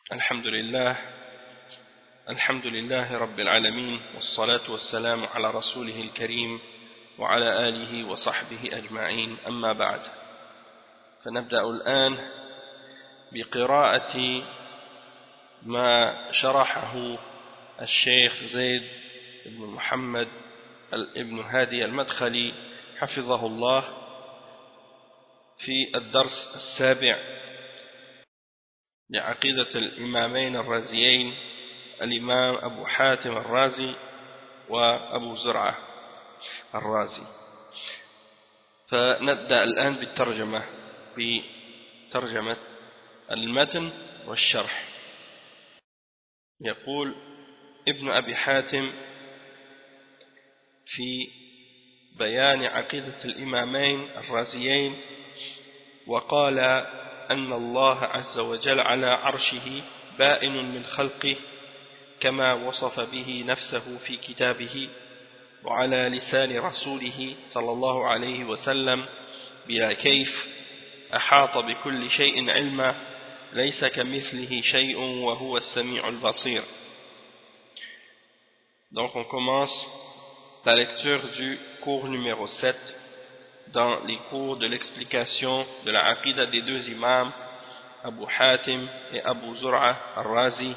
الحمد لله رب العالمين والصلاة والسلام على رسوله الكريم وعلى آله وصحبه أجمعين أما بعد فنبدأ الآن بقراءة ما شرحه الشيخ زيد بن محمد ابن هادي المدخلي حفظه الله في الدرس السابع لعقيدة الإمامين الرازيين الإمام أبو حاتم الرازي وأبو زرعة الرازي. فنبدأ الآن بالترجمة بترجمة المتن والشرح. يقول ابن أبي حاتم في بيان عقيدة الإمامين الرازيين: وقال أن الله عز وجل على عرشه بائن من خلقه كما وصف به نفسه في كتابه وعلى لسان رسوله صلى الله عليه وسلم بلا كيف، أحاط بكل شيء علما، ليس كمثله شيء وهو السميع البصير. Donc on commence la lecture du cours numéro 7 dans les cours de l'explication de la aqidah des deux imams Abu Hatim et Abu Zur'a al-Razi.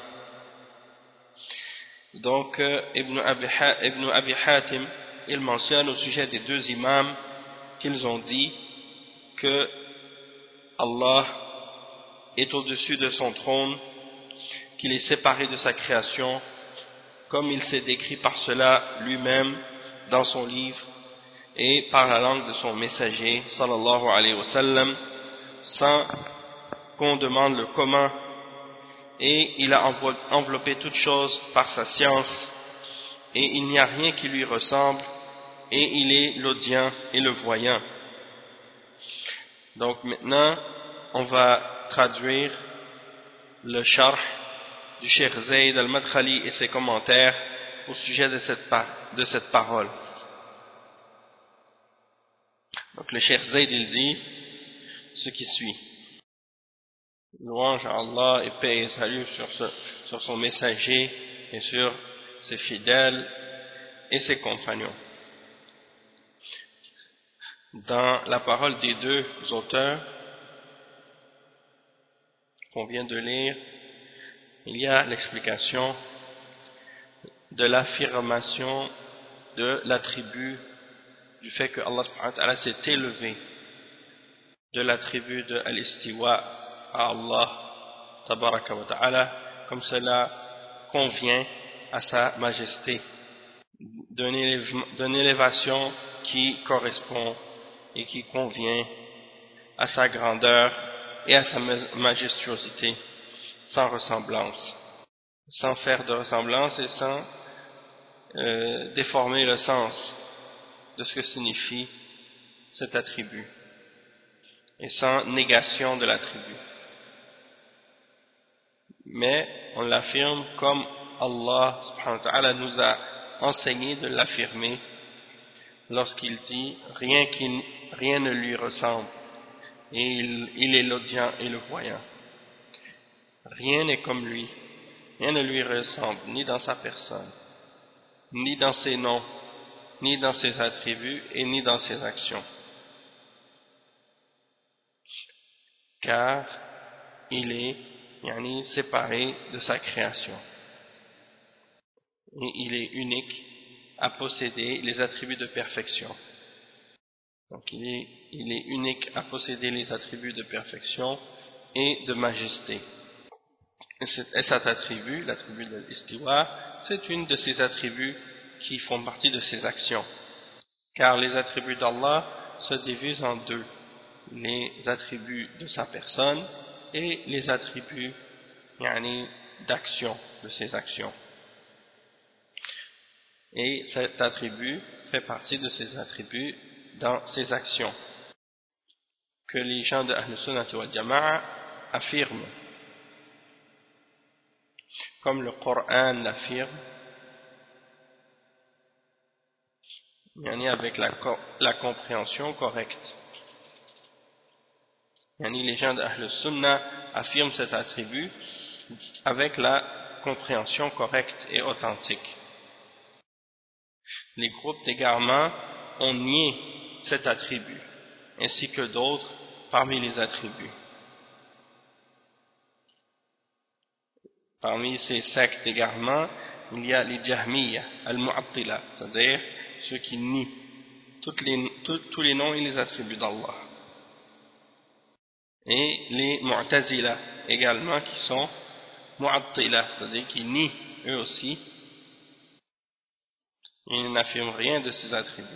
Donc Ibn Abi Hatim, il mentionne au sujet des deux imams qu'ils ont dit que Allah est au-dessus de son trône, qu'il est séparé de sa création, comme il s'est décrit par cela lui-même dans son livre et par la langue de son messager sallallahu alayhi wa sallam, sans qu'on demande le comment, et il a enveloppé toute chose par sa science, et il n'y a rien qui lui ressemble, et il est l'audient et le voyant. Donc maintenant on va traduire le sharh du Cheikh Zayd al-Madkhali et ses commentaires au sujet de cette parole. Donc le Cheikh Zayd, il dit ce qui suit: louange à Allah et paix et salut sur son messager et sur ses fidèles et ses compagnons. Dans la parole des deux auteurs qu'on vient de lire, il y a l'explication de l'affirmation de l'attribut du fait que Allah subhanahu wa ta'ala s'est élevé, de l'attribut de al-istiwa à Allah tabaraka wa ta'ala, comme cela convient à sa majesté, d'une élévation qui correspond et qui convient à sa grandeur et à sa majestuosité, sans ressemblance, sans faire de ressemblance et sans déformer le sens de ce que signifie cet attribut, et sans négation de l'attribut. Mais on l'affirme comme Allah subhanahu wa ta'ala nous a enseigné de l'affirmer lorsqu'il dit rien ne lui ressemble, et il est l'audient et le voyant. Rien n'est comme lui, rien ne lui ressemble, ni dans sa personne, ni dans ses noms, ni dans ses attributs et ni dans ses actions, car il est séparé de sa création et il est unique à posséder les attributs de perfection. Donc il est unique à posséder les attributs de perfection et de majesté. Et cet attribut, l'attribut de l'istiwa, c'est une de ces attributs qui font partie de ses actions. Car les attributs d'Allah se divisent en deux: les attributs de sa personne et les attributs d'action, de ses actions. Et cet attribut fait partie de ses attributs dans ses actions, que les gens de Ahl Sunnah wal Jama'a affirment, comme le Coran l'affirme, avec la compréhension correcte. Les gens de Ahl Sunnah affirment cet attribut avec la compréhension correcte et authentique. Les groupes d'égarement ont nié cet attribut, ainsi que d'autres parmi les attributs. Parmi ces sectes d'égarement, il y a les Jahmiya, al-Mu'attila, c'est-à-dire ceux qui nient tous les noms et les attributs d'Allah. Et les Mu'tazila également, qui sont Mu'attila, c'est-à-dire qui nient eux aussi, ils n'affirment rien de ces attributs.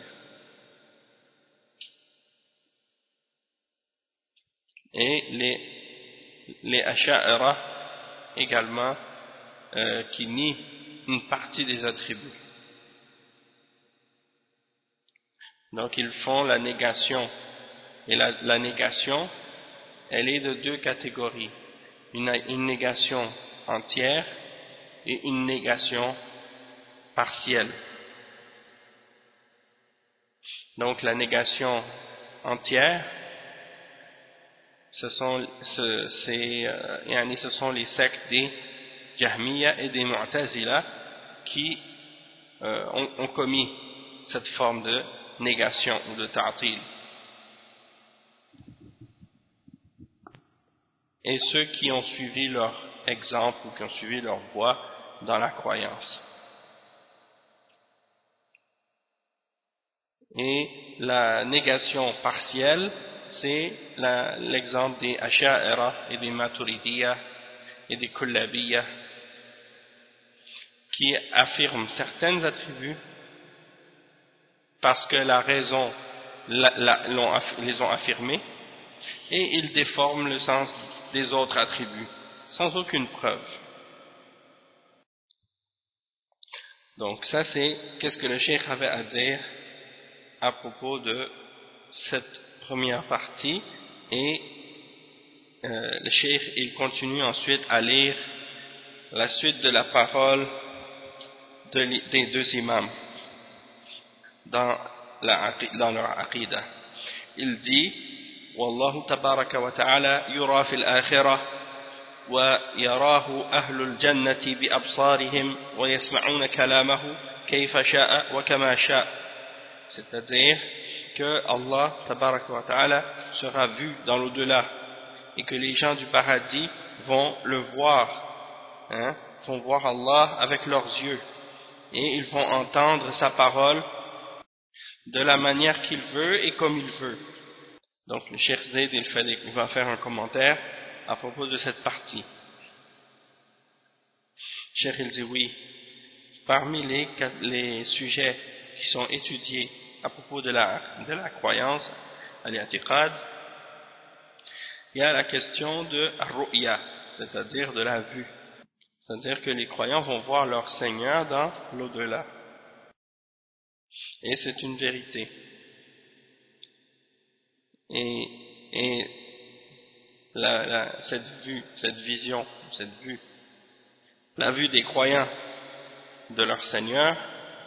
Et les Asha'ira également, qui nient une partie des attributs. Donc ils font la négation, et la négation, elle est de deux catégories, une négation entière et une négation partielle. Donc la négation entière, ce sont les sectes des Jahmiya et des Mu'tazila qui ont commis cette forme de négation ou de ta'til. Et ceux qui ont suivi leur exemple ou qui ont suivi leur voie dans la croyance. Et la négation partielle, c'est l'exemple des Asha'ira et des Maturidiyya et des Kullabiyya, qui affirment certains attributs parce que la raison les ont affirmés, et ils déforment le sens des autres attributs sans aucune preuve. Donc ça, c'est qu'est-ce que le cheikh avait à dire à propos de cette première partie, et le cheikh il continue ensuite à lire la suite de la parole des deux imams dans leur aqidah. Il dit: Wallahu tabaraka wa ta'ala yura fil akhirah wa yarahu ahlul jannati bi absarihim wa yasma'una kalamahu kayfa sha'a wa kama sha'a. C'est-à-dire que Allah tabaraka wa ta'ala sera vu dans l'au-delà et que les gens du paradis vont le voir, vont voir Allah avec leurs yeux, et ils vont entendre sa parole de la manière qu'il veut et comme il veut. Donc le Cheikh Zayd il va faire un commentaire à propos de cette partie. Cheikh il dit oui, parmi les sujets qui sont étudiés à propos de la croyance, al-i'tiqad, il y a la question de ar-ru'ya, c'est-à-dire de la vue. C'est-à-dire que les croyants vont voir leur Seigneur dans l'au-delà. Et c'est une vérité. Et cette vision, la vue des croyants de leur Seigneur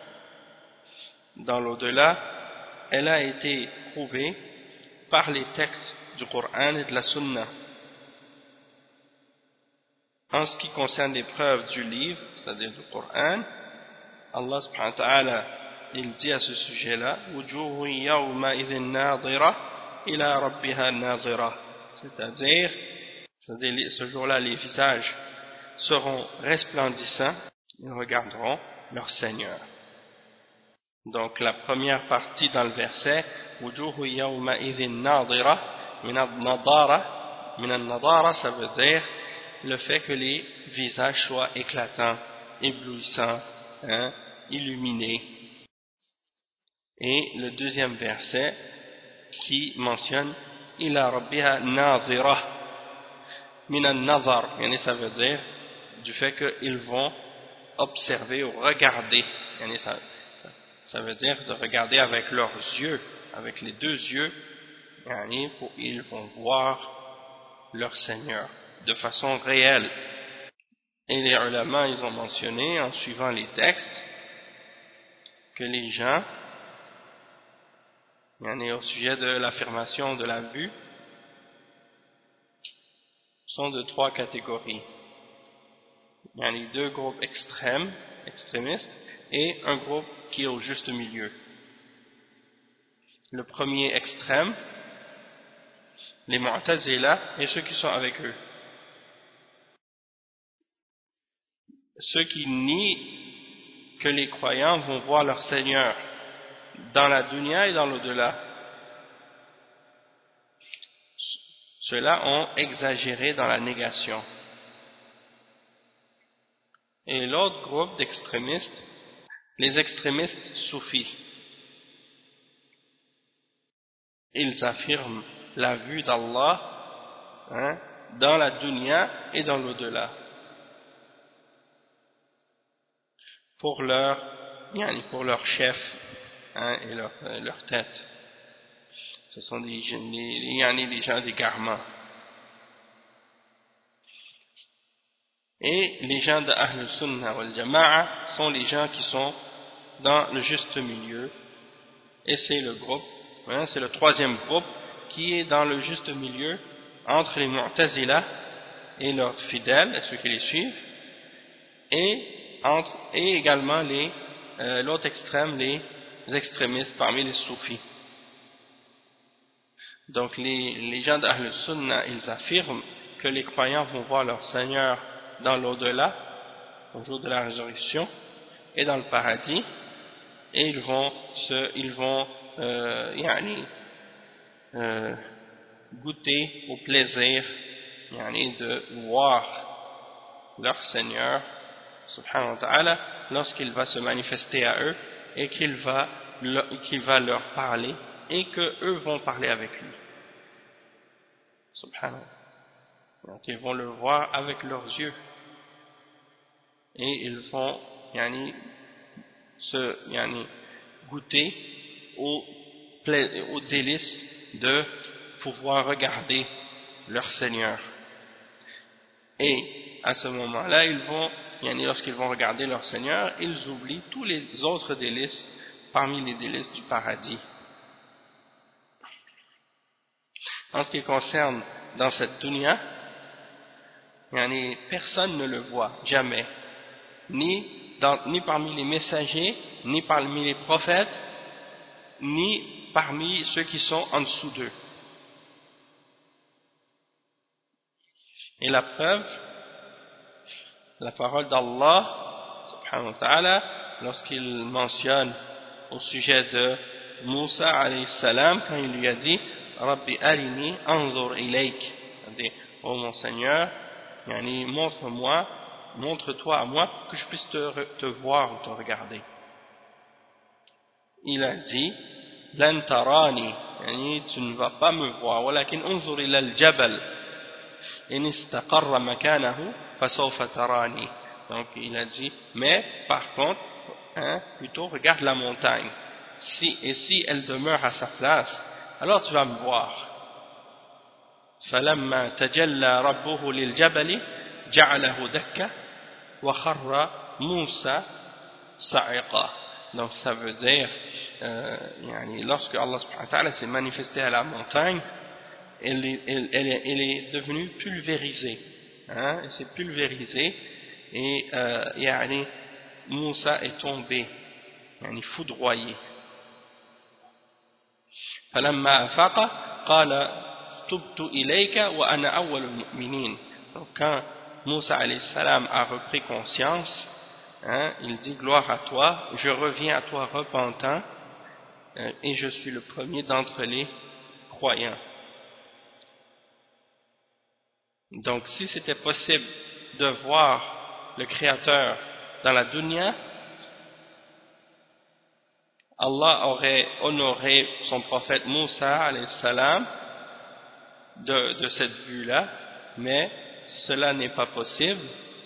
dans l'au-delà, elle a été prouvée par les textes du Coran et de la Sunna. En ce qui concerne les preuves du livre, c'est-à-dire du Coran, Allah subhanahu wa ta'ala, il dit à ce sujet-là: Wujuhu yawma idhin nadira ila rabbiha nadira. C'est-à-dire ce jour-là, les visages seront resplendissants, ils regarderont leur Seigneur. Donc la première partie dans le verset, Wujuhu yawma idhin nadira, min al-nadara, ça veut dire le fait que les visages soient éclatants, éblouissants, illuminés. Et le deuxième verset qui mentionne ila rabbiha nazira min al-nazar, ça veut dire du fait qu'ils vont observer ou regarder, ça veut dire de regarder avec leurs yeux, avec les deux yeux, ils vont voir leur Seigneur de façon réelle. Et les ulama, ils ont mentionné, en suivant les textes, que les gens, au sujet de l'affirmation de la vue, sont de trois catégories. Il y a deux groupes extrémistes, et un groupe qui est au juste milieu. Le premier extrême, les Mu'tazila et ceux qui sont avec eux. Ceux qui nient que les croyants vont voir leur Seigneur dans la dunya et dans l'au-delà. Ceux-là ont exagéré dans la négation. Et l'autre groupe d'extrémistes, les extrémistes soufis, ils affirment la vue d'Allah dans la dunya et dans l'au-delà. Pour leur chef et leur tête. Ce sont des gens d'égarement. Et les gens de Ahl Sunnah wal Jama'a sont les gens qui sont dans le juste milieu. Et c'est le groupe, c'est le troisième groupe qui est dans le juste milieu entre les Mu'tazila et leurs fidèles, et ceux qui les suivent, et également l'autre extrême, les extrémistes parmi les soufis. Donc les gens d'Ahl Sunnah, ils affirment que les croyants vont voir leur Seigneur dans l'au-delà, au jour de la résurrection, et dans le paradis, et ils vont goûter au plaisir de voir leur Seigneur subhanahu wa ta'ala lorsqu'il va se manifester à eux et qu'il va leur parler et que eux vont parler avec lui subhanahu. Donc ils vont le voir avec leurs yeux et ils vont goûter au délice de pouvoir regarder leur Seigneur. Et à ce moment-là, lorsqu'ils vont regarder leur Seigneur, ils oublient tous les autres délices parmi les délices du paradis. En ce qui concerne dans cette dunya, personne ne le voit, jamais. Ni parmi les messagers, ni parmi les prophètes, ni parmi ceux qui sont en dessous d'eux. Et la preuve, la parole d'Allah, subhanahu wa ta'ala, lorsqu'il mentionne au sujet de Moussa alayhi salam, quand il lui a dit Rabbi arini anzur ilayk, oh mon Seigneur, montre-toi à moi que je puisse te voir ou te regarder. Il a dit lan tarani, tu ne vas pas me voir, walakin anzur ila al-jabal in istaqarra makanahu fasawfa tarani. Donc il a dit mais par contre plutôt regarde la montagne, si elle demeure à sa place, alors tu vas me voir. فلما تجلى ربه للجبل جعله دكا وخر موسى صعقا. Donc ça veut dire lorsque Allah subhanahu wa ta'ala s'est manifesté à la montagne, elle est devenue pulvérisée, elle s'est pulvérisée et Moussa est tombé, foudroyé. فلما أفاق قال تبت إليك وأنا أول المؤمنين. Donc quand Moussa alayhi salam a repris conscience, il dit gloire à toi, je reviens à toi repentant et je suis le premier d'entre les croyants. Donc si c'était possible de voir le Créateur dans la dunya, Allah aurait honoré son prophète Moussa alayhi salam de cette vue-là, mais cela n'est pas possible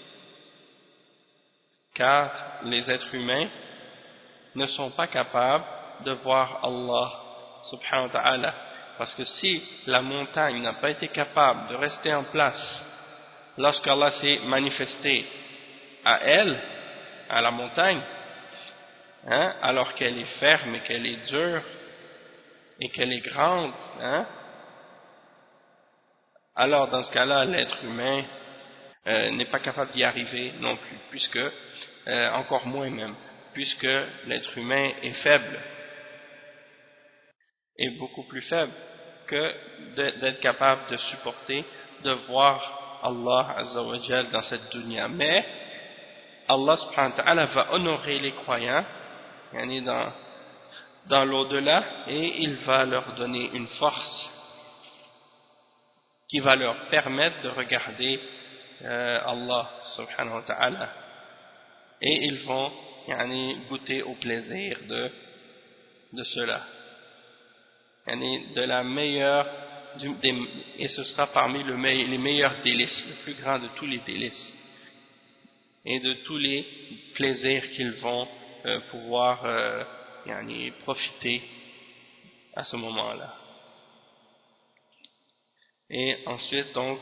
car les êtres humains ne sont pas capables de voir Allah subhanahu wa ta'ala, parce que si la montagne n'a pas été capable de rester en place lorsqu'Allah s'est manifesté à elle, à la montagne, alors qu'elle est ferme et qu'elle est dure et qu'elle est grande, alors dans ce cas-là l'être humain n'est pas capable d'y arriver non plus, puisque, encore moins même, puisque l'être humain est faible, est beaucoup plus faible que d'être capable de supporter, de voir Allah Azza wa Jal dans cette dunya. Mais Allah subhanahu wa ta'ala va honorer les croyants dans l'au-delà, et il va leur donner une force qui va leur permettre de regarder Allah subhanahu wa ta'ala, et ils vont goûter au plaisir de cela, de la meilleure et ce sera parmi les meilleurs délices, le plus grand de tous les délices et de tous les plaisirs qu'ils vont pouvoir profiter à ce moment-là. Et ensuite donc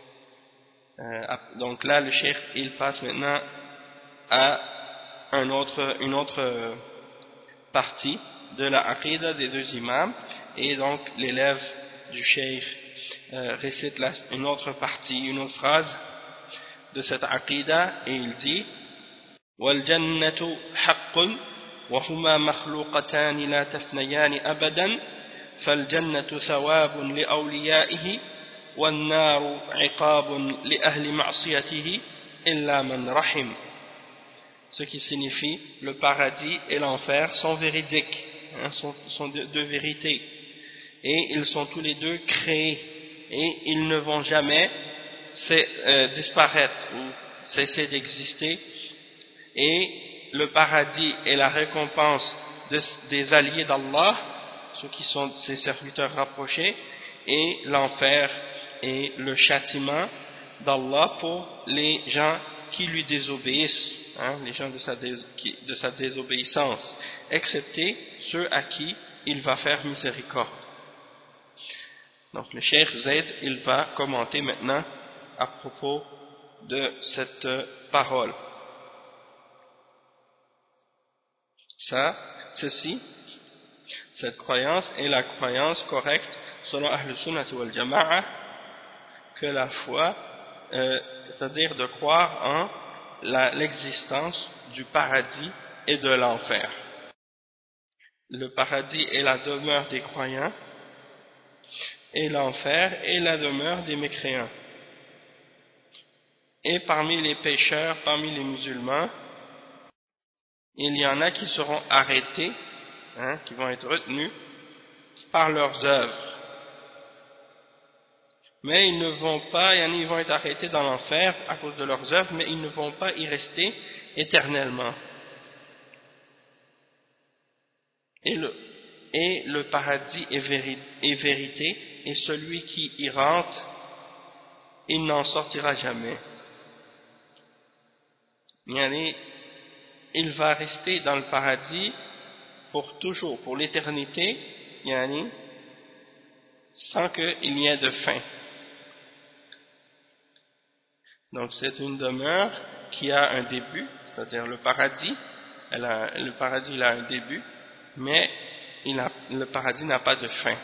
là le cheikh il passe maintenant à une autre partie de la aqidah des deux imams, et donc l'élève du cheikh récite une autre partie, une autre phrase de cette aqidah, et il dit: wal jannatu haqqun wa huma makhluqatan la tafnayan abadan fal jannatu thawabun li awliyaihi wan naru iqabun li ahli ma'siyatihi illa man rahim. Ce qui signifie le paradis et l'enfer sont véridiques, sont deux vérités, et ils sont tous les deux créés, et ils ne vont jamais disparaître ou cesser d'exister, et le paradis est la récompense des alliés d'Allah, ceux qui sont ses serviteurs rapprochés, et l'enfer est le châtiment d'Allah pour les gens qui lui désobéissent, les gens de sa désobéissance, excepté ceux à qui il va faire miséricorde. Donc le cheikh Zayd, il va commenter maintenant à propos de cette parole. Cette croyance est la croyance correcte selon Ahl Sunnah wal Jama'a, que la foi, c'est-à-dire de croire en l'existence du paradis et de l'enfer. Le paradis est la demeure des croyants, et l'enfer est la demeure des mécréants. Et parmi les pécheurs, parmi les musulmans, il y en a qui seront arrêtés, qui vont être retenus par leurs œuvres. Mais ils ne vont pas, ils vont être arrêtés dans l'enfer à cause de leurs œuvres, mais ils ne vont pas y rester éternellement. Et le paradis est vérité, et celui qui y rentre, il n'en sortira jamais. Il va rester dans le paradis pour toujours, pour l'éternité, sans qu'il n'y ait de fin. Donc c'est une demeure qui a un début, c'est-à-dire le paradis il a un début, mais le paradis n'a pas de fin.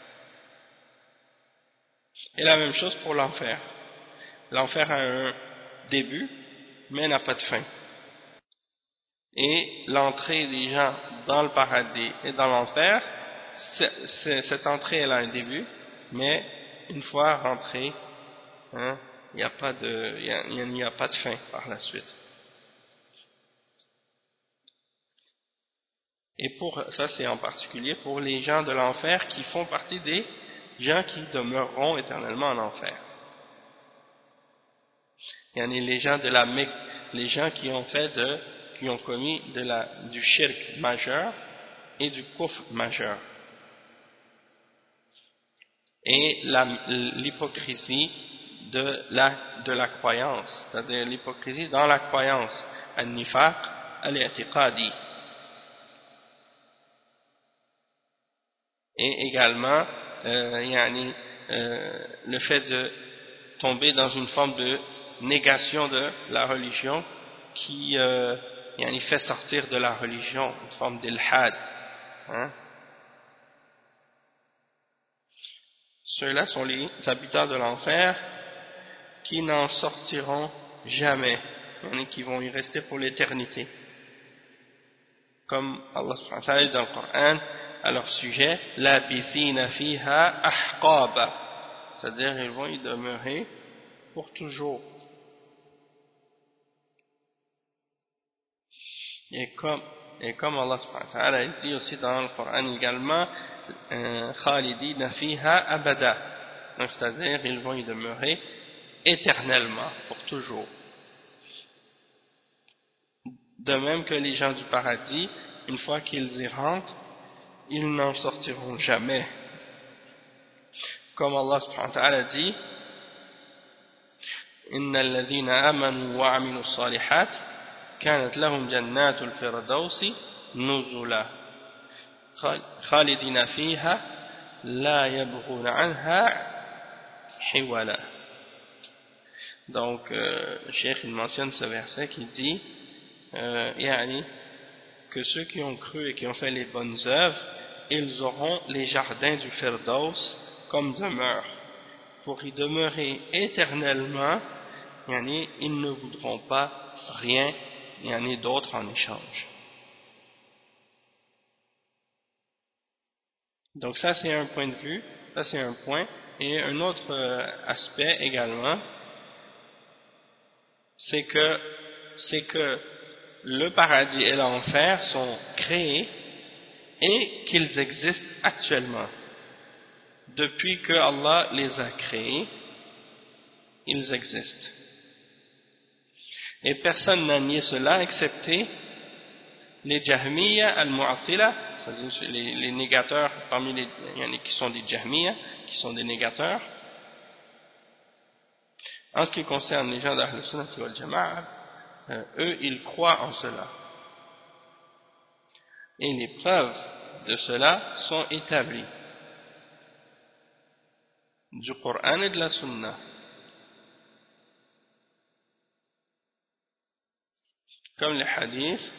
Et la même chose pour l'enfer. L'enfer a un début, mais n'a pas de fin. Et l'entrée des gens dans le paradis et dans l'enfer, cette entrée elle a un début, mais une fois rentrée, il n'y a pas de fin par la suite. Et ça c'est en particulier pour les gens de l'enfer qui font partie des gens qui demeureront éternellement en enfer. Il y en a les gens de la Mecque, les gens qui ont commis du shirk majeur et du kufr majeur. Et l'hypocrisie de la croyance, c'est-à-dire l'hypocrisie dans la croyance, al-nifaq al-i'tiqadi. Et également le fait de tomber dans une forme de négation de la religion qui fait sortir de la religion, une forme d'ilhad. Ceux-là sont les habitants de l'enfer, qui n'en sortiront jamais, qui vont y rester pour l'éternité. Comme Allah subhanahu wa ta'ala dit dans le Coran à leur sujet, labithina fiha ahqaba, c'est-à-dire ils vont y demeurer pour toujours. Et comme Allah subhanahu wa ta'ala dit aussi dans le Coran également, khalidina fiha abada, donc c'est-à-dire ils vont y demeurer éternellement, pour toujours. De même que les gens du paradis, une fois qu'ils y rentrent, ils n'en sortiront jamais. Comme Allah subhanahu wa ta'ala dit, Inna alladhina amanu wa aminu salihat kanat lahum jannatul firdausi nuzula khalidina fiha la yabghuna anha hiwala. Donc le cheikh il mentionne ce verset qui dit que ceux qui ont cru et qui ont fait les bonnes œuvres, ils auront les jardins du Firdaus comme demeure. Pour y demeurer éternellement, ils ne voudront pas rien d'autre en échange. Donc ça c'est un point de vue, ça c'est un point. Et un autre aspect également, c'est que le paradis et l'enfer sont créés et qu'ils existent actuellement. Depuis que Allah les a créés, ils existent. Et personne n'a nié cela excepté les Jahmiya al-Mu'attila, c'est-à-dire les négateurs parmi les qui sont des Jahmiya, qui sont des négateurs. En ce qui concerne les gens d'Ahl Sunnah wal Jama'a, eux ils croient en cela. Et les preuves de cela sont établies du Coran et de la Sunna. Comme les hadiths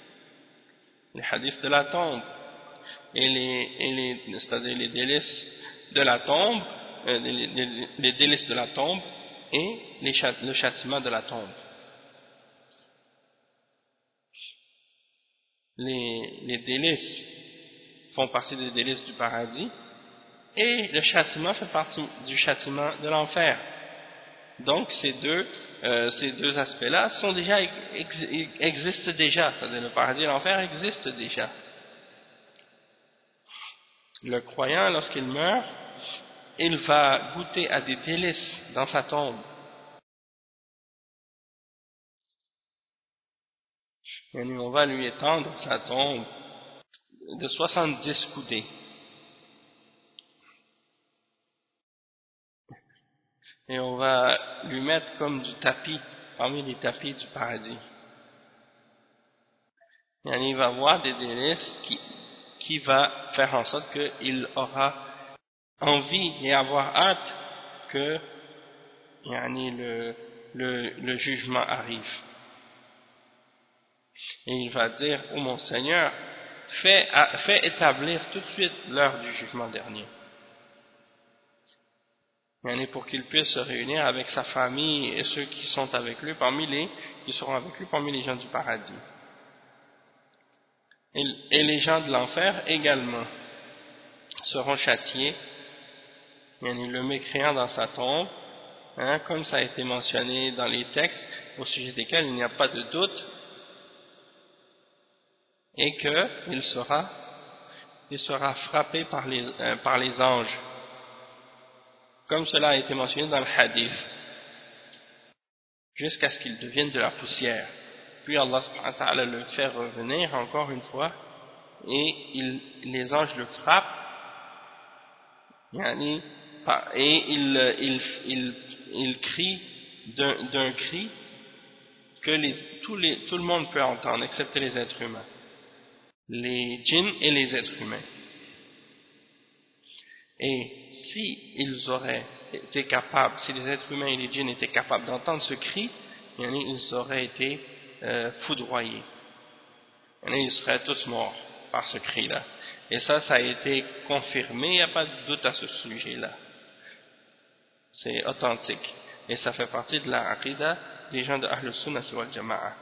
de la tombe c'est-à-dire les délices de la tombe, les délices de la tombe et le châtiment de la tombe. Les délices font partie des délices du paradis et le châtiment fait partie du châtiment de l'enfer. Donc ces deux aspects-là existent déjà, c'est-à-dire le paradis et l'enfer existent déjà. Le croyant, lorsqu'il meurt, il va goûter à des délices dans sa tombe. Et on va lui étendre sa tombe de 70 coudées. Et on va lui mettre comme du tapis, parmi les tapis du paradis. Et il va voir des délices qui va faire en sorte qu'il aura envie et avoir hâte que le jugement arrive. Et il va dire, oh mon Seigneur, fais établir tout de suite l'heure du jugement dernier. Pour qu'il puisse se réunir avec sa famille et ceux qui sont avec lui qui seront avec lui parmi les gens du paradis. Et les gens de l'enfer également seront châtiés, le mécréant dans sa tombe, comme ça a été mentionné dans les textes au sujet desquels il n'y a pas de doute, et qu'il sera frappé par les anges, comme cela a été mentionné dans le hadith, jusqu'à ce qu'il devienne de la poussière. Puis Allah subhanahu wa ta'ala le fait revenir encore une fois, et les anges le frappent, et il crie d'un cri que tout le monde peut entendre, excepté les êtres humains, les djinns et les êtres humains. Et si les êtres humains et les djinns étaient capables d'entendre ce cri, ils auraient été foudroyés. Ils seraient tous morts par ce cri-là. Et ça a été confirmé, il n'y a pas de doute à ce sujet-là. C'est authentique. Et ça fait partie de la aqida des gens de Ahl Sunnah wal Jama'a.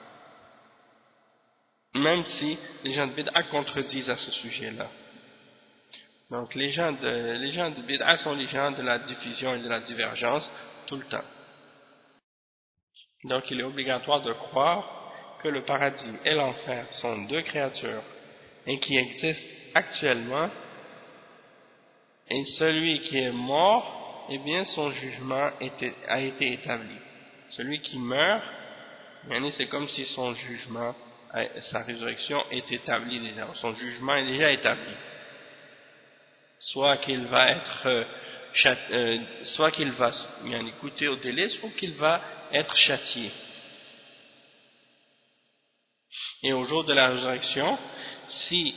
Même si les gens de Bid'a contredisent à ce sujet-là. Donc les gens de Bid'a sont les gens de la division et de la divergence tout le temps. Donc il est obligatoire de croire que le paradis et l'enfer sont deux créatures et qui existent actuellement, et celui qui est mort, eh bien son jugement a été établi. Celui qui meurt, c'est comme si son jugement, sa résurrection est établie déjà, son jugement est déjà établi. Soit qu'il va être soit qu'il va goûter au délice ou qu'il va être châtié. Et au jour de la résurrection, si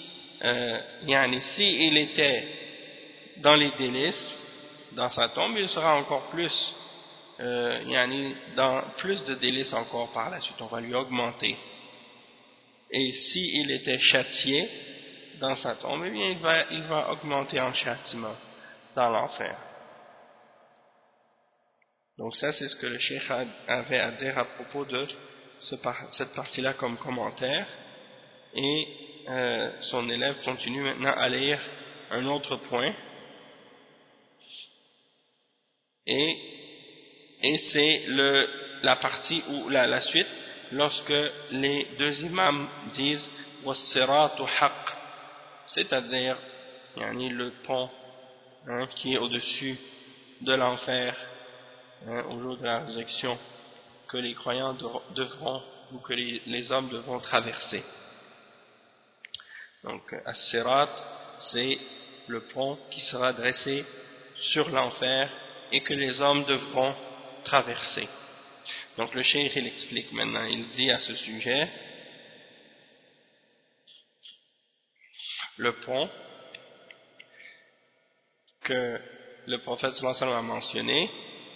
il était dans les délices, dans sa tombe, il sera encore plus dans plus de délices encore par la suite, on va lui augmenter. Et s'il était châtié dans sa tombe, eh bien il va augmenter en châtiment dans l'enfer. Donc ça, c'est ce que le cheikh avait à dire à propos de cette partie-là comme commentaire. Et son élève continue maintenant à lire un autre point. Et c'est la partie où la suite, lorsque les deux imams disent was-siratu haqq, c'est-à-dire le pont qui est au-dessus de l'enfer au jour de la résurrection, que les croyants devront, ou que les hommes devront traverser. Donc as-sirat, c'est le pont qui sera dressé sur l'enfer et que les hommes devront traverser. Donc le cheikh il explique maintenant, il dit à ce sujet, le pont que le prophète sallallahu alayhi wa sallam a mentionné,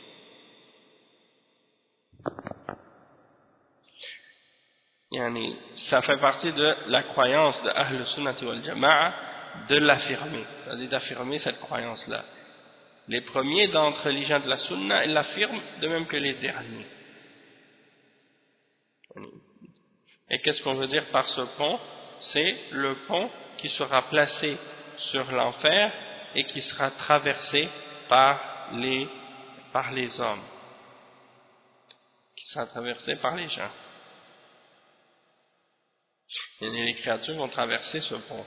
ça fait partie de la croyance de Ahl Sunnah wal Jama'a de l'affirmer, c'est-à-dire d'affirmer cette croyance-là. Les premiers d'entre les gens de la Sunna, ils l'affirment, de même que les derniers. Et qu'est-ce qu'on veut dire par ce pont? C'est le pont qui sera placé sur l'enfer et qui sera traversé par les hommes, qui sera traversé par les gens. Et les créatures vont traverser ce pont.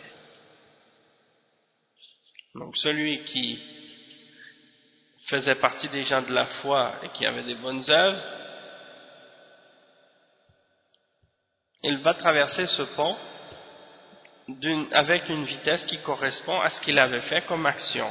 Donc celui qui faisait partie des gens de la foi et qui avait des bonnes œuvres, il va traverser ce pont avec une vitesse qui correspond à ce qu'il avait fait comme action.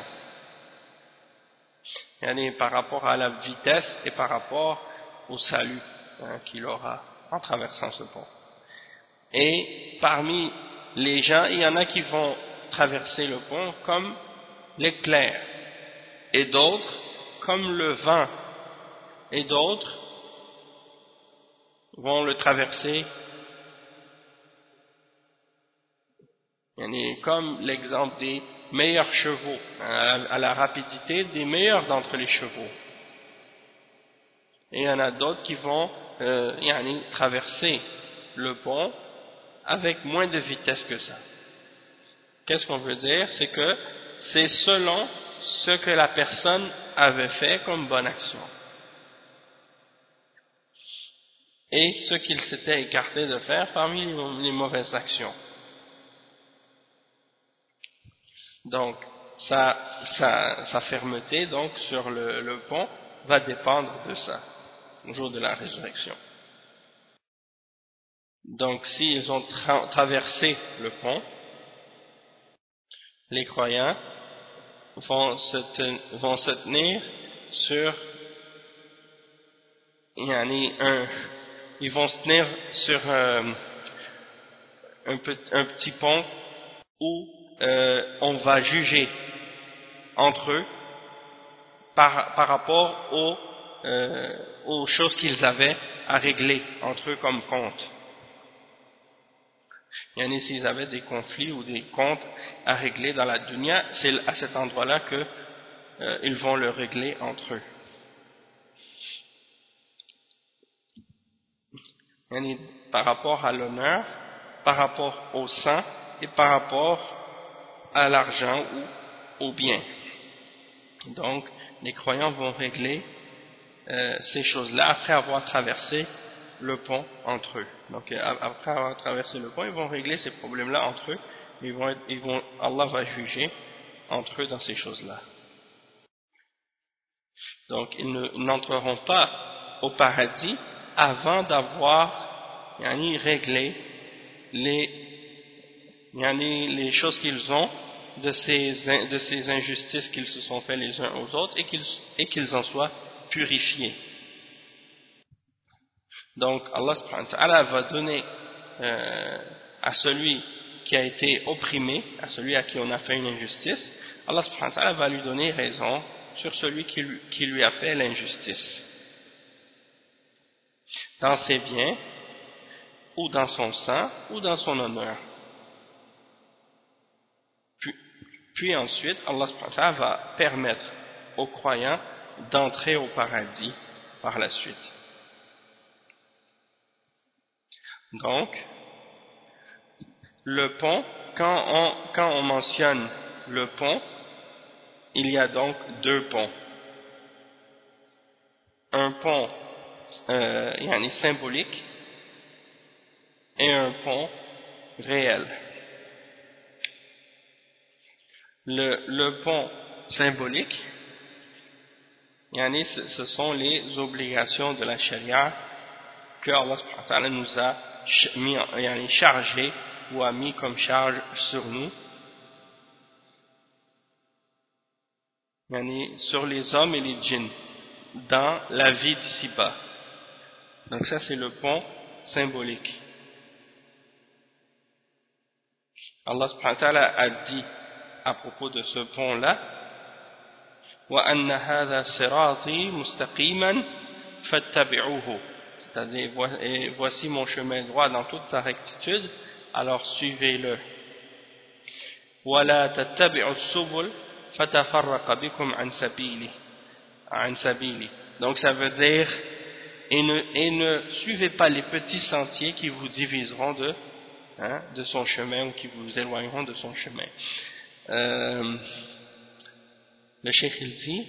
Par rapport à la vitesse et par rapport au salut qu'il aura en traversant ce pont. Et parmi les gens, il y en a qui vont traverser le pont comme l'éclair, et d'autres comme le vent, et d'autres vont le traverser comme l'exemple des meilleurs chevaux, à la rapidité des meilleurs d'entre les chevaux. Et il y en a d'autres qui vont traverser le pont avec moins de vitesse que ça. Qu'est-ce qu'on veut dire? C'est que c'est selon ce que la personne avait fait comme bonne action et ce qu'il s'était écarté de faire parmi les mauvaises actions. Donc sa fermeté donc sur le pont va dépendre de ça au jour de la résurrection. Donc s'ils ont traversé le pont, les croyants vont se tenir sur ils vont se tenir sur un petit pont où on va juger entre eux par rapport aux choses qu'ils avaient à régler entre eux comme compte. S'ils avaient des conflits ou des comptes à régler dans la dunya, c'est à cet endroit-là qu'ils vont le régler entre eux. Yani, par rapport à l'honneur, par rapport au sang et par rapport à l'argent ou au bien. Donc, les croyants vont régler ces choses-là après avoir traversé le pont entre eux. Donc, après avoir traversé le pont, ils vont régler ces problèmes-là entre eux. Allah va juger entre eux dans ces choses-là. Donc, ils n'entreront pas au paradis avant d'avoir réglé les choses qu'ils ont de ces injustices qu'ils se sont fait les uns aux autres et qu'ils en soient purifiés. Donc Allah subhanahu wa ta'ala va donner à celui qui a été opprimé, à celui à qui on a fait une injustice, Allah subhanahu wa ta'ala va lui donner raison sur celui qui lui a fait l'injustice, dans ses biens, ou dans son sang, ou dans son honneur. Puis ensuite, Allah subhanahu wa ta'ala va permettre aux croyants d'entrer au paradis par la suite. Donc, le pont, quand on mentionne le pont, il y a donc deux ponts. Un pont symbolique et un pont réel. Le pont symbolique, ce sont les obligations de la charia que Allah subhanahu wa ta'ala nous a chargé ou a mis comme charge sur nous, sur les hommes et les djinns dans la vie d'ici-bas. Donc ça c'est le pont symbolique. Allah subhanahu wa ta'ala a dit à propos de ce pont-là, وَأَنَّ هَذَا صِرَاطِي مُسْتَقِيمًا فَاتَّبِعُوهُ, c'est-à-dire voici mon chemin droit dans toute sa rectitude, alors suivez-le. وَلَا تَتَّبِعُوا السُّبُلَ فَتَفَرَّقَ بِكُمْ عَنْ سَبِيلِهِ. Donc ça veut dire et ne suivez pas les petits sentiers qui vous diviseront de son chemin ou qui vous éloigneront de son chemin. Le cheikh il dit,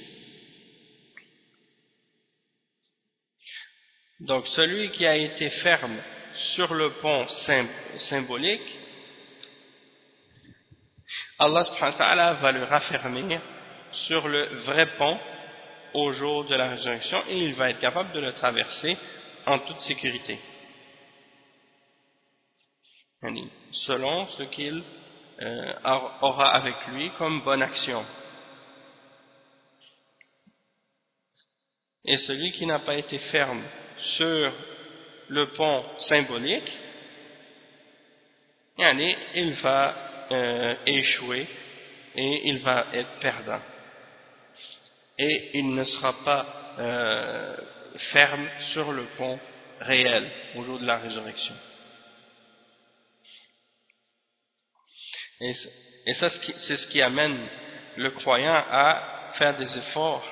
donc celui qui a été ferme sur le pont symbolique, Allah subhanahu wa ta'ala va le raffermir sur le vrai pont au jour de la résurrection et il va être capable de le traverser en toute sécurité, selon ce qu'il aura avec lui comme bonne action. Et celui qui n'a pas été ferme sur le pont symbolique, il va échouer et il va être perdant. Et il ne sera pas ferme sur le pont réel au jour de la résurrection. Et ça, c'est ce qui amène le croyant à faire des efforts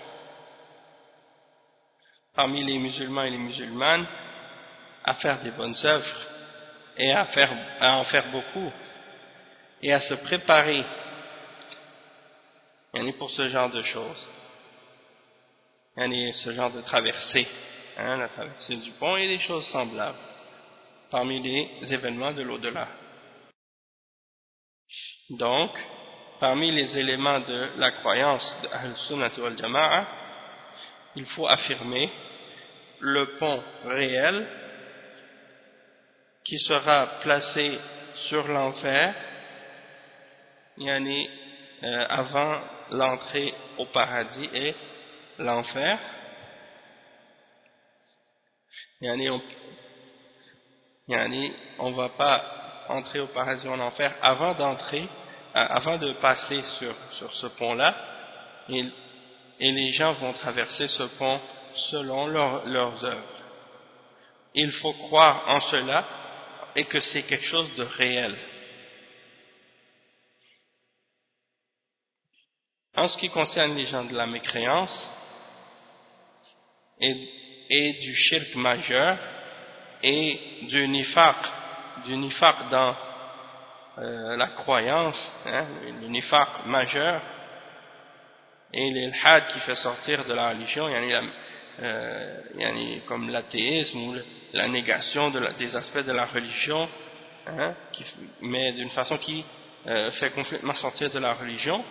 parmi les musulmans et les musulmanes, à faire des bonnes œuvres et à en faire beaucoup et à se préparer pour ce genre de choses, ce genre de traversée, la traversée du pont et des choses semblables parmi les événements de l'au-delà. Donc, parmi les éléments de la croyance de Ahl-Sunnah wal Jama'a, il faut affirmer le pont réel qui sera placé sur l'enfer avant l'entrée au paradis et l'enfer. On ne va pas entrer au paradis ou en enfer avant de passer sur ce pont-là, et les gens vont traverser ce pont selon leurs œuvres. Il faut croire en cela et que c'est quelque chose de réel. En ce qui concerne les gens de la mécréance et du shirk majeur, et du nifaq dans la croyance, hein, le nifaq majeur, et l'ilhad qui fait sortir de la religion, comme l'athéisme ou la négation des aspects de la religion, hein, mais d'une façon qui fait complètement sortir de la religion.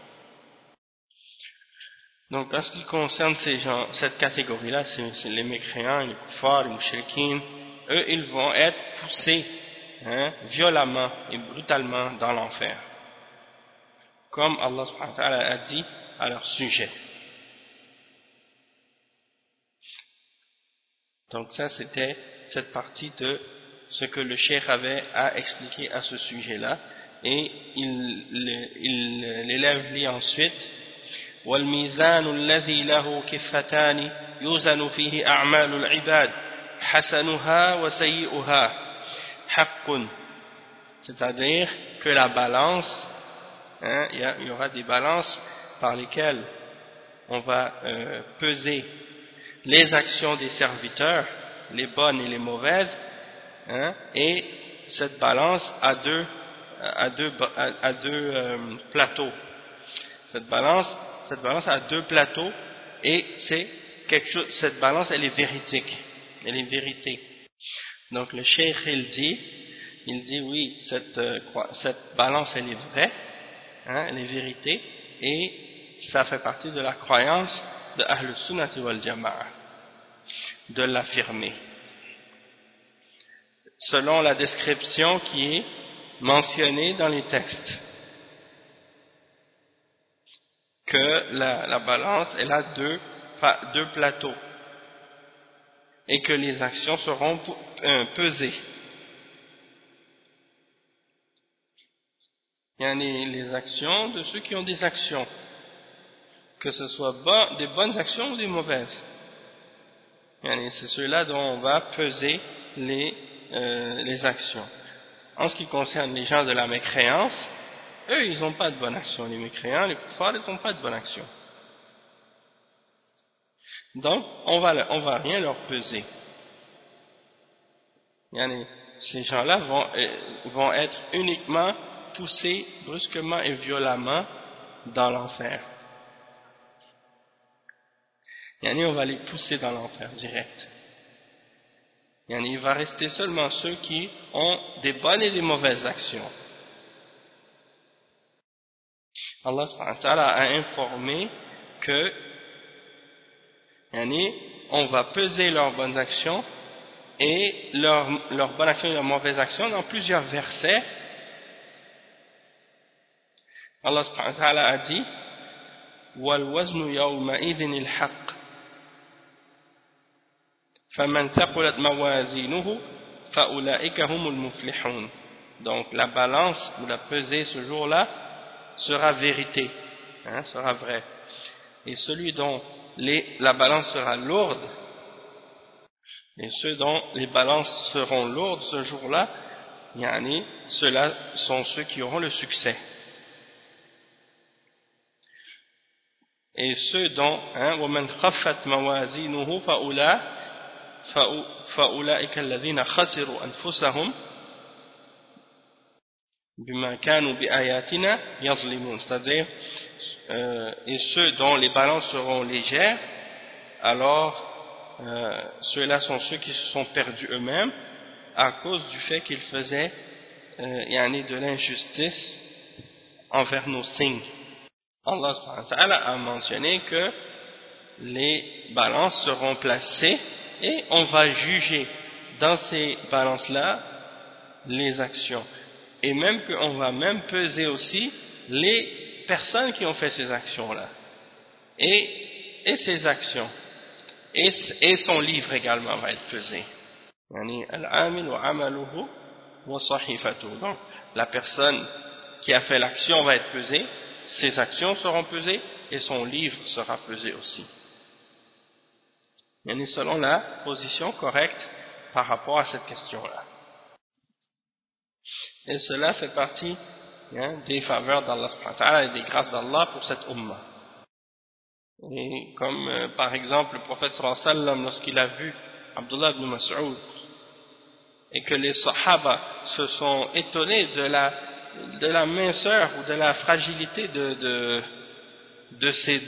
Donc en ce qui concerne ces gens, cette catégorie-là, c'est les mécréants, les kuffars, les mouchriquines, eux ils vont être poussés, hein, violemment et brutalement dans l'enfer, comme Allah subhanahu wa ta'ala a dit à leur sujet. Donc ça c'était cette partie de ce que le cheikh avait à expliquer à ce sujet-là, et l'élève lit ensuite: والميزان الذي له كفتان يوزن فيه أعمال العباد حسنها وسيئها حق. C'est-à-dire que la balance, hein, il y aura des balances par lesquelles on va peser les actions des serviteurs, les bonnes et les mauvaises, hein, et cette balance a deux plateaux. Cette balance a deux plateaux, et c'est quelque chose, cette balance elle est véridique, elle est vérité. Donc le cheikh il dit oui, cette balance elle est vraie, hein, elle est vérité, et ça fait partie de la croyance de Ahl Sunnati wal Jama'a de l'affirmer, selon la description qui est mentionnée dans les textes, que la balance elle a deux plateaux et que les actions seront pesées. Il y a les actions de ceux qui ont des actions, que ce soit des bonnes actions ou des mauvaises. C'est ceux-là dont on va peser les actions. En ce qui concerne les gens de la mécréance, eux ils n'ont pas de bonne action. Les mécréants, les kuffars, ils n'ont pas de bonne action. Donc on va rien leur peser. Ces gens-là vont être uniquement poussés brusquement et violemment dans l'enfer. On va les pousser dans l'enfer direct. Il va rester seulement ceux qui ont des bonnes et des mauvaises actions. Allah subhanahu wa ta'ala a informé que on va peser leurs bonnes actions et leurs bonnes actions et leurs mauvaises actions dans plusieurs versets. Allah subhanahu wa ta'ala a dit: wal waznu yawma idhin il haqq faman thaqulat mawazinuhu fa ulaika humul muflihun. Donc la balance ou la pesée ce jour-là sera vérité, sera vrai, et celui dont la balance sera lourde, et ceux dont les balances seront lourdes ce jour-là, ceux-là sont ceux qui auront le succès. Et ceux dont وَمَنْ خَفَّتْ مَوَازِينُهُ فَأُولَئِكَ الَّذِينَ خَسِرُوا أَنفُسَهُمْ بِمَا كَانُوا بِآيَاتِنَا يَظْلِمُونَ. C'est-à-dire, et ceux dont les balances seront légères, alors ceux-là sont ceux qui se sont perdus eux-mêmes à cause du fait qu'ils faisaient de l'injustice envers nos signes. Allah subhanahu wa ta'ala a mentionné que les balances seront placées et on va juger dans ces balances-là les actions, et même qu'on va même peser aussi les personnes qui ont fait ces actions-là et ces actions, et son livre également va être pesé. Al-amil wa amaluhu wa sahifatuhu. Donc la personne qui a fait l'action va être pesée, ses actions seront pesées et son livre sera pesé aussi. Selon la position correcte par rapport à cette question-là. Et cela fait partie des faveurs d'Allah subhanahu wa ta'ala et des grâces d'Allah pour cette ummah. Et comme par exemple le prophète sallallahu alayhi wa sallam, lorsqu'il a vu Abdullah ibn Mas'ud et que les Sahaba se sont étonnés de la minceur ou de la fragilité de ces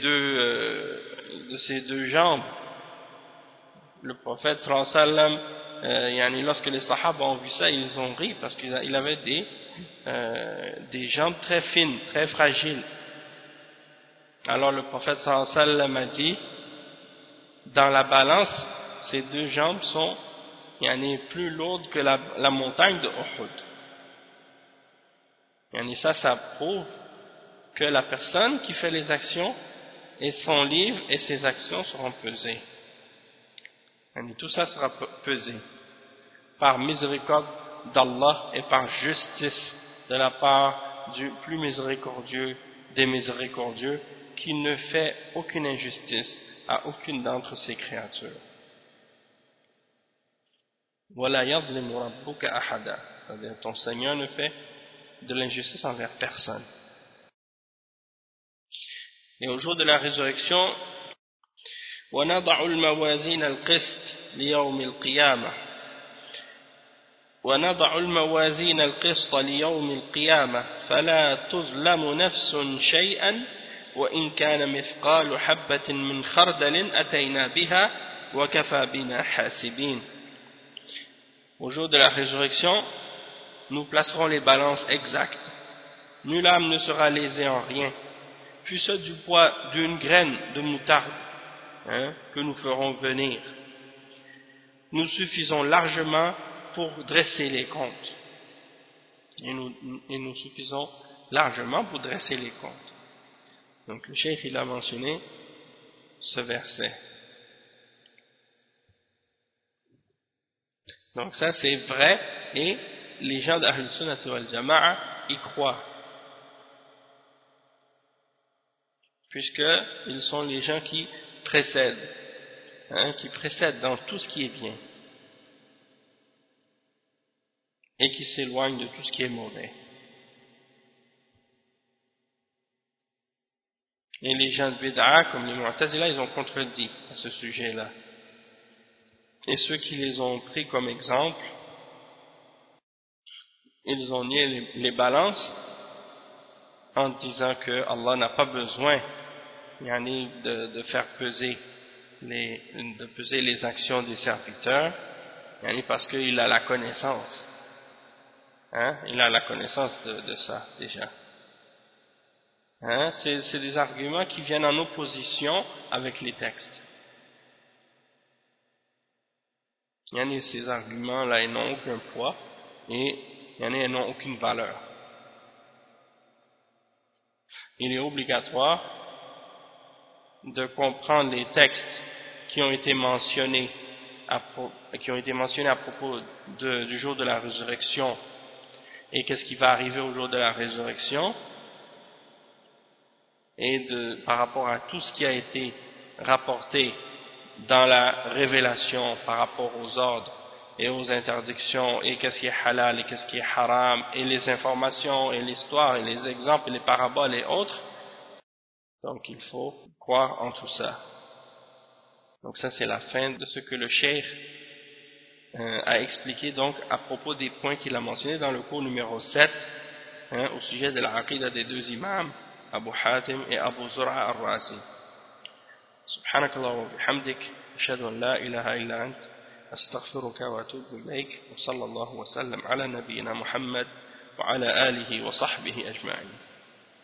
deux jambes. Le prophète sallallahu alayhi wa sallam, lorsque les Sahaba ont vu ça, ils ont ri parce qu'il avait des jambes très fines, très fragiles. Alors le prophète sallallahu alayhi wa sallam a dit, dans la balance, ces deux jambes sont plus lourdes que la montagne de Uhud. Ça prouve que la personne qui fait les actions, et son livre et ses actions seront pesées. Tout ça sera pesé par miséricorde d'Allah et par justice de la part du plus miséricordieux des miséricordieux, qui ne fait aucune injustice à aucune d'entre ses créatures. Wala yazlimu rabbuka ahada, c'est-à-dire ton Seigneur ne fait de l'injustice envers personne. Et au jour de la résurrection, وَنَضَعُ الْمَوَازِينَ الْقِسْطَ لِيَوْمِ الْقِيَامَةِ وَنَضَعُ الْمَوَازِينَ الْقِسْطَ لِيَوْمِ الْقِيَامَةِ فَلَا تُظْلَمُ نَفْسٌ شَيْئًا وَإِنْ كَانَ مِثْقَالُ حَبَّةٍ مِّنْ خَرْدَلٍ أَتَيْنَا بِهَا وَكَفَى بِنَا حَاسِبِينَ. Au jour de la résurrection, nous placerons les balances exactes. Nulle âme ne sera lésée en rien, fût-ce du poids d'une graine de moutarde, que nous ferons venir. Nous suffisons largement pour dresser les comptes. Et nous suffisons largement pour dresser les comptes. Donc le cheikh il a mentionné ce verset. Donc ça c'est vrai, et les gens d'Ahl Sunnah wal Jama'a y croient, puisqu'ils sont les gens qui précèdent, dans tout ce qui est bien et qui s'éloignent de tout ce qui est mauvais. Et les gens de Bid'a, comme les Mu'tazila, ils ont contredit à ce sujet-là. Et ceux qui les ont pris comme exemple, ils ont nié les balances en disant que Allah n'a pas besoin de faire peser les actions des serviteurs, parce qu'il a la connaissance. Il a la connaissance de ça déjà. C'est des arguments qui viennent en opposition avec les textes. Ces arguments-là, ils n'ont aucun poids et ils n'ont aucune valeur. Il est obligatoire de comprendre les textes qui ont été mentionnés à propos du jour de la résurrection et qu'est-ce qui va arriver au jour de la résurrection, et par rapport à tout ce qui a été rapporté dans la révélation par rapport aux ordres et aux interdictions, et qu'est-ce qui est halal et qu'est-ce qui est haram, et les informations et l'histoire et les exemples et les paraboles et autres. Donc il faut croire en tout ça. Donc ça c'est la fin de ce que le cheikh a expliqué donc à propos des points qu'il a mentionnés dans le cours numéro 7, au sujet de la aqida des deux imams, Abu Hatim et Abu Zur'a al-Razi. سبحانك اللهم وبحمدك أشهد أن لا إله إلا أنت أستغفرك وأتوب إليك وصلى الله وسلم على نبينا محمد وعلى آله وصحبه أجمعين.